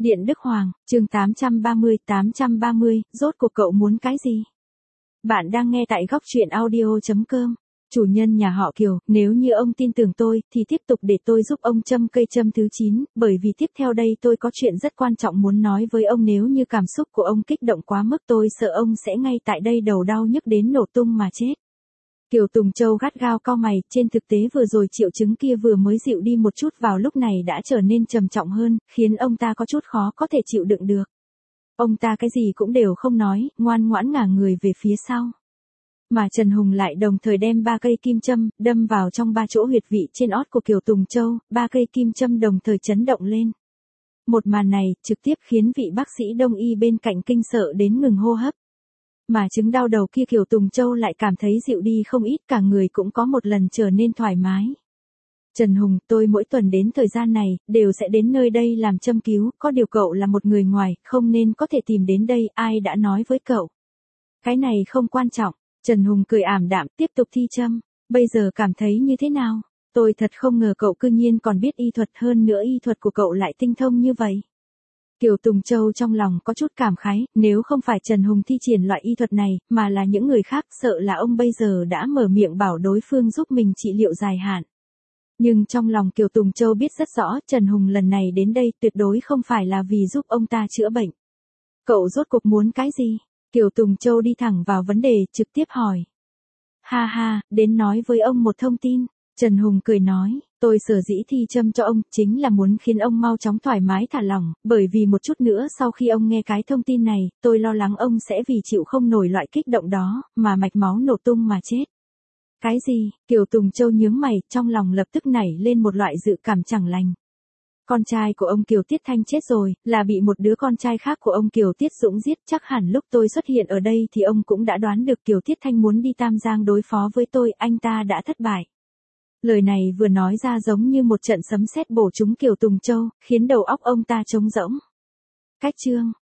Điện Đức Hoàng, chương 830, rốt cuộc cậu muốn cái gì? Bạn đang nghe tại góc truyện audio.com. Chủ nhân nhà họ Kiều, nếu như ông tin tưởng tôi, thì tiếp tục để tôi giúp ông châm cây châm thứ 9, bởi vì tiếp theo đây tôi có chuyện rất quan trọng muốn nói với ông. Nếu như cảm xúc của ông kích động quá mức, tôi sợ ông sẽ ngay tại đây đầu đau nhức đến nổ tung mà chết. Kiều Tùng Châu gắt gao cau mày, trên thực tế vừa rồi triệu chứng kia vừa mới dịu đi một chút, vào lúc này đã trở nên trầm trọng hơn, khiến ông ta có chút khó có thể chịu đựng được. Ông ta cái gì cũng đều không nói, ngoan ngoãn ngả người về phía sau. Mà Trần Hùng lại đồng thời đem 3 cây kim châm, đâm vào trong 3 chỗ huyệt vị trên ót của Kiều Tùng Châu, 3 cây kim châm đồng thời chấn động lên. Một màn này, trực tiếp khiến vị bác sĩ đông y bên cạnh kinh sợ đến ngừng hô hấp. Mà chứng đau đầu kia Kiều Tùng Châu lại cảm thấy dịu đi không ít, cả người cũng có một lần trở nên thoải mái. Trần Hùng, tôi mỗi tuần đến thời gian này, đều sẽ đến nơi đây làm châm cứu, có điều cậu là một người ngoài, không nên có thể tìm đến đây, ai đã nói với cậu? Cái này không quan trọng, Trần Hùng cười ảm đạm, tiếp tục thi châm, bây giờ cảm thấy như thế nào? Tôi thật không ngờ cậu cư nhiên còn biết y thuật, hơn nữa y thuật của cậu lại tinh thông như vậy. Kiều Tùng Châu trong lòng có chút cảm khái, nếu không phải Trần Hùng thi triển loại y thuật này, mà là những người khác, sợ là ông bây giờ đã mở miệng bảo đối phương giúp mình trị liệu dài hạn. Nhưng trong lòng Kiều Tùng Châu biết rất rõ, Trần Hùng lần này đến đây tuyệt đối không phải là vì giúp ông ta chữa bệnh. Cậu rốt cuộc muốn cái gì? Kiều Tùng Châu đi thẳng vào vấn đề, trực tiếp hỏi. Ha ha, đến nói với ông một thông tin. Trần Hùng cười nói, tôi sở dĩ thi châm cho ông, chính là muốn khiến ông mau chóng thoải mái thả lỏng, bởi vì một chút nữa sau khi ông nghe cái thông tin này, tôi lo lắng ông sẽ vì chịu không nổi loại kích động đó, mà mạch máu nổ tung mà chết. Cái gì? Kiều Tùng Châu nhướng mày, trong lòng lập tức nảy lên một loại dự cảm chẳng lành. Con trai của ông Kiều Tiết Thanh chết rồi, là bị một đứa con trai khác của ông Kiều Tiết Dũng giết, chắc hẳn lúc tôi xuất hiện ở đây thì ông cũng đã đoán được Kiều Tiết Thanh muốn đi Tam Giang đối phó với tôi, anh ta đã thất bại. Lời này vừa nói ra giống như một trận sấm sét bổ trúng Kiều Tùng Châu, khiến đầu óc ông ta trống rỗng. Cách chương